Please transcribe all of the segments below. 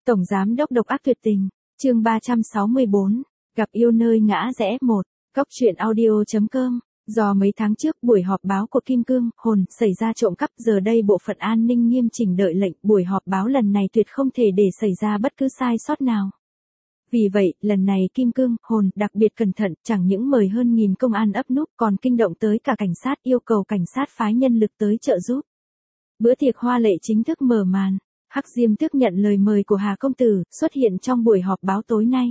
Tổng giám đốc độc ác tuyệt tình, chương 364, gặp yêu nơi ngã rẽ 1, Cóc truyện audio.com. Do mấy tháng trước buổi họp báo của Kim Cương, Hồn xảy ra trộm cắp, giờ đây bộ phận an ninh nghiêm chỉnh đợi lệnh, buổi họp báo lần này tuyệt không thể để xảy ra bất cứ sai sót nào. Vì vậy, lần này Kim Cương, Hồn đặc biệt cẩn thận, chẳng những mời hơn 1000 công an ấp núp, còn kinh động tới cả cảnh sát, yêu cầu cảnh sát phái nhân lực tới trợ giúp. Bữa tiệc hoa lệ chính thức mở màn. Hắc Diêm Tước nhận lời mời của Hà công tử, xuất hiện trong buổi họp báo tối nay.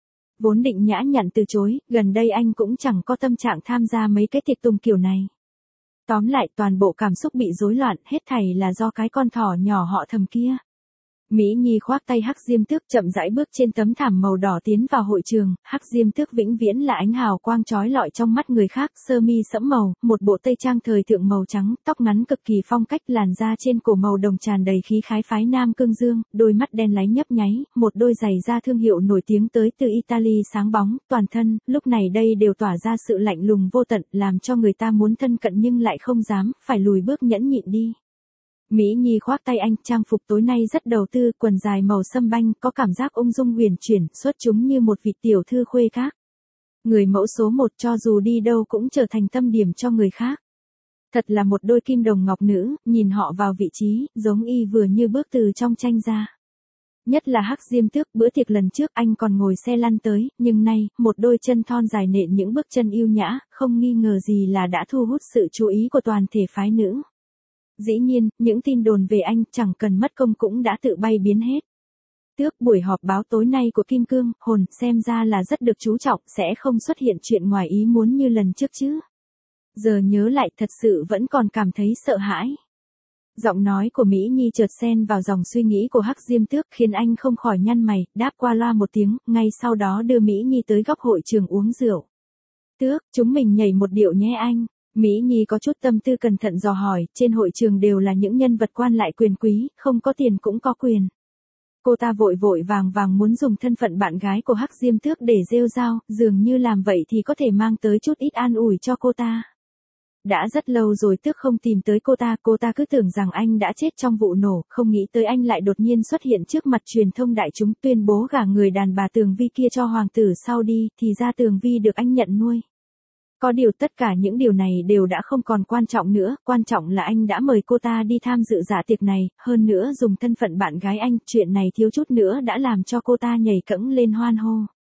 Vốn định nhã nhặn từ chối, gần đây anh cũng chẳng có tâm trạng tham gia mấy cái tiệc tùng kiểu này. Tóm lại, toàn bộ cảm xúc bị rối loạn, hết thảy là do cái con thỏ nhỏ họ Thầm kia. Mỹ Nhi khoác tay Hắc Diêm Tước chậm rãi bước trên tấm thảm màu đỏ tiến vào hội trường. Hắc Diêm Tước vĩnh viễn là ánh hào quang chói lọi trong mắt người khác, sơ mi sẫm màu, một bộ tây trang thời thượng màu trắng, tóc ngắn cực kỳ phong cách, làn da trên cổ màu đồng tràn đầy khí khái phái nam cương dương, đôi mắt đen láy nhấp nháy, một đôi giày da thương hiệu nổi tiếng tới từ Italy sáng bóng, toàn thân, lúc này đây đều tỏa ra sự lạnh lùng vô tận, làm cho người ta muốn thân cận nhưng lại không dám, phải lùi bước nhẫn nhịn đi. Mỹ Nhi khoác tay anh, trang phục tối nay rất đầu tư, quần dài màu sâm banh, có cảm giác ung dung huyền chuyển, xuất chúng như một vị tiểu thư khuê các. Người mẫu số 1 cho dù đi đâu cũng trở thành tâm điểm cho người khác. Thật là một đôi kim đồng ngọc nữ, nhìn họ vào vị trí, giống y vừa như bước từ trong tranh ra. Nhất là Hắc Diêm Tước, bữa tiệc lần trước anh còn ngồi xe lăn tới, nhưng nay, một đôi chân thon dài nện những bước chân yêu nhã, không nghi ngờ gì là đã thu hút sự chú ý của toàn thể phái nữ. Dĩ nhiên, những tin đồn về anh chẳng cần mất công cũng đã tự bay biến hết. Tước, buổi họp báo tối nay của Kim Cương, Hồn xem ra là rất được chú trọng, sẽ không xuất hiện chuyện ngoài ý muốn như lần trước chứ. Giờ nhớ lại thật sự vẫn còn cảm thấy sợ hãi. Giọng nói của Mỹ Nhi chợt xen vào dòng suy nghĩ của Hắc Diêm Tước khiến anh không khỏi nhăn mày, đáp qua loa một tiếng, ngay sau đó đưa Mỹ Nhi tới góc hội trường uống rượu. Tước, chúng mình nhảy một điệu nhé anh. Mỹ Nhi có chút tâm tư cẩn thận dò hỏi, trên hội trường đều là những nhân vật quan lại quyền quý, không có tiền cũng có quyền. Cô ta vội vội vàng vàng muốn dùng thân phận bạn gái của Hắc Diêm Tước để rêu rao, dường như làm vậy thì có thể mang tới chút ít an ủi cho cô ta. Đã rất lâu rồi Tước không tìm tới cô ta cứ tưởng rằng anh đã chết trong vụ nổ, không nghĩ tới anh lại đột nhiên xuất hiện trước mặt truyền thông đại chúng tuyên bố gả người đàn bà Tường Vi kia cho hoàng tử sau đi, thì ra Tường Vi được anh nhận nuôi. Có điều tất cả những điều này đều đã không còn quan trọng nữa, quan trọng là anh đã mời cô ta đi tham dự dạ tiệc này, hơn nữa dùng thân phận bạn gái anh, chuyện này thiếu chút nữa đã làm cho cô ta nhảy cẫng lên hoan hô.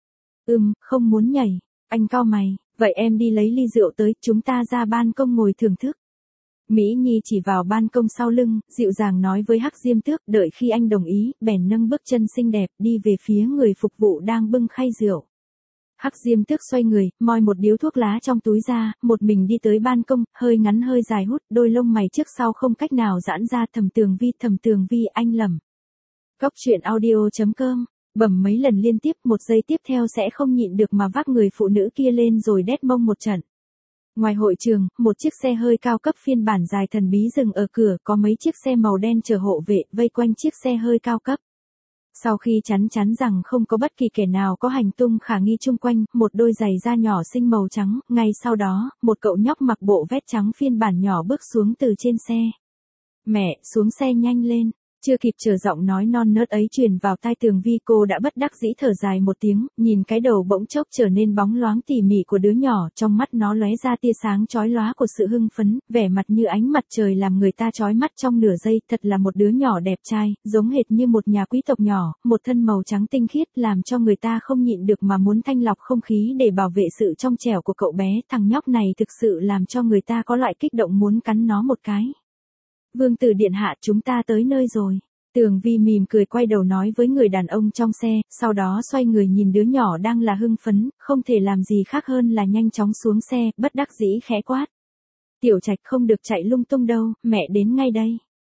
Không muốn nhảy, anh cau mày, vậy em đi lấy ly rượu tới, chúng ta ra ban công ngồi thưởng thức. Mỹ Nhi chỉ vào ban công sau lưng, dịu dàng nói với Hắc Diêm Tước, đợi khi anh đồng ý, bèn nâng bước chân xinh đẹp đi về phía người phục vụ đang bưng khay rượu. Hắc Diêm Tước xoay người, moi một điếu thuốc lá trong túi ra, một mình đi tới ban công, hơi ngắn hơi dài hút, đôi lông mày trước sau không cách nào giãn ra. Thầm Tường Vi, anh lầm. Cóc truyện audio.com, bẩm mấy lần liên tiếp, một giây tiếp theo sẽ không nhịn được mà vác người phụ nữ kia lên rồi đét mông một trận. Ngoài hội trường, một chiếc xe hơi cao cấp phiên bản dài thần bí dừng ở cửa, có mấy chiếc xe màu đen chở hộ vệ, vây quanh chiếc xe hơi cao cấp. Sau khi chắn rằng không có bất kỳ kẻ nào có hành tung khả nghi chung quanh, một đôi giày da nhỏ xinh màu trắng, ngay sau đó, một cậu nhóc mặc bộ vest trắng phiên bản nhỏ bước xuống từ trên xe. Mẹ, xuống xe nhanh lên. Chưa kịp chờ giọng nói non nớt ấy truyền vào tai Tường Vi, cô đã bất đắc dĩ thở dài một tiếng, nhìn cái đầu bỗng chốc trở nên bóng loáng tỉ mỉ của đứa nhỏ, trong mắt nó lóe ra tia sáng chói lóa của sự hưng phấn, vẻ mặt như ánh mặt trời làm người ta chói mắt trong nửa giây, thật là một đứa nhỏ đẹp trai, giống hệt như một nhà quý tộc nhỏ, một thân màu trắng tinh khiết làm cho người ta không nhịn được mà muốn thanh lọc không khí để bảo vệ sự trong trẻo của cậu bé. Thằng nhóc này thực sự làm cho người ta có loại kích động muốn cắn nó một cái. Vương tử điện hạ, chúng ta tới nơi rồi. Tường Vi mỉm cười quay đầu nói với người đàn ông trong xe, sau đó xoay người nhìn đứa nhỏ đang là hưng phấn, không thể làm gì khác hơn là nhanh chóng xuống xe, bất đắc dĩ khẽ quát. Tiểu Trạch, không được chạy lung tung đâu, mẹ đến ngay đây.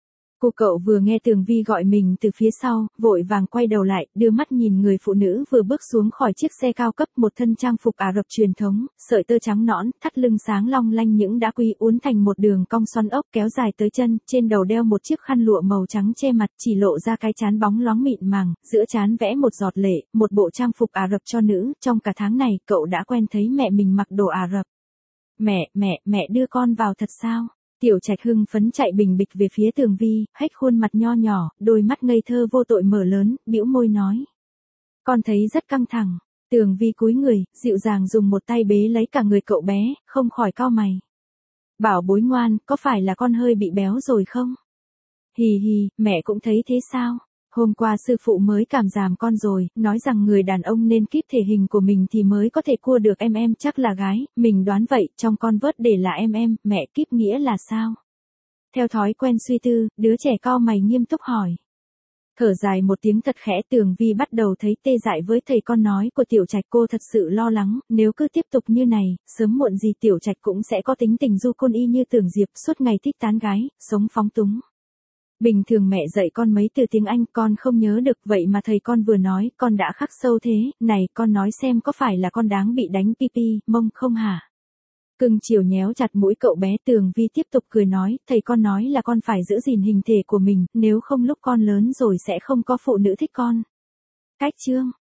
Cô cậu vừa nghe Tường Vi gọi mình từ phía sau, vội vàng quay đầu lại, đưa mắt nhìn người phụ nữ vừa bước xuống khỏi chiếc xe cao cấp, một thân trang phục Ả Rập truyền thống, sợi tơ trắng nõn, thắt lưng sáng long lanh những đá quý uốn thành một đường cong xoăn ốc kéo dài tới chân, trên đầu đeo một chiếc khăn lụa màu trắng che mặt, chỉ lộ ra cái trán bóng loáng mịn màng, giữa trán vẽ một giọt lệ, một bộ trang phục Ả Rập cho nữ, trong cả tháng này, cậu đã quen thấy mẹ mình mặc đồ Ả Rập. Mẹ đưa con vào thật sao? Tiểu Trạch hưng phấn chạy bình bịch về phía Tường Vi, hếch khuôn mặt nho nhỏ, đôi mắt ngây thơ vô tội mở lớn, bĩu môi nói. Con thấy rất căng thẳng. Tường Vi cúi người, dịu dàng dùng một tay bế lấy cả người cậu bé, không khỏi cau mày. Bảo bối ngoan, có phải là con hơi bị béo rồi không? Hì hì, mẹ cũng thấy thế sao? Hôm qua sư phụ mới cảm giảm con rồi, nói rằng người đàn ông nên kíp thể hình của mình thì mới có thể cua được em chắc là gái, mình đoán vậy, trong con vớt để là em, mẹ kíp nghĩa là sao? Theo thói quen suy tư, đứa trẻ cau mày nghiêm túc hỏi. Thở dài một tiếng thật khẽ, Tường Vi bắt đầu thấy tê dại với thầy con nói của Tiểu Trạch, cô thật sự lo lắng, nếu cứ tiếp tục như này, sớm muộn gì Tiểu Trạch cũng sẽ có tính tình du côn y như Tưởng Diệp, suốt ngày thích tán gái, sống phóng túng. Bình thường mẹ dạy con mấy từ tiếng Anh con không nhớ được, vậy mà thầy con vừa nói, con đã khắc sâu thế, này con nói xem có phải là con đáng bị đánh pipi, mông không hả? Cưng chiều nhéo chặt mũi cậu bé, Tường Vi tiếp tục cười nói, thầy con nói là con phải giữ gìn hình thể của mình, nếu không lúc con lớn rồi sẽ không có phụ nữ thích con. Cách chương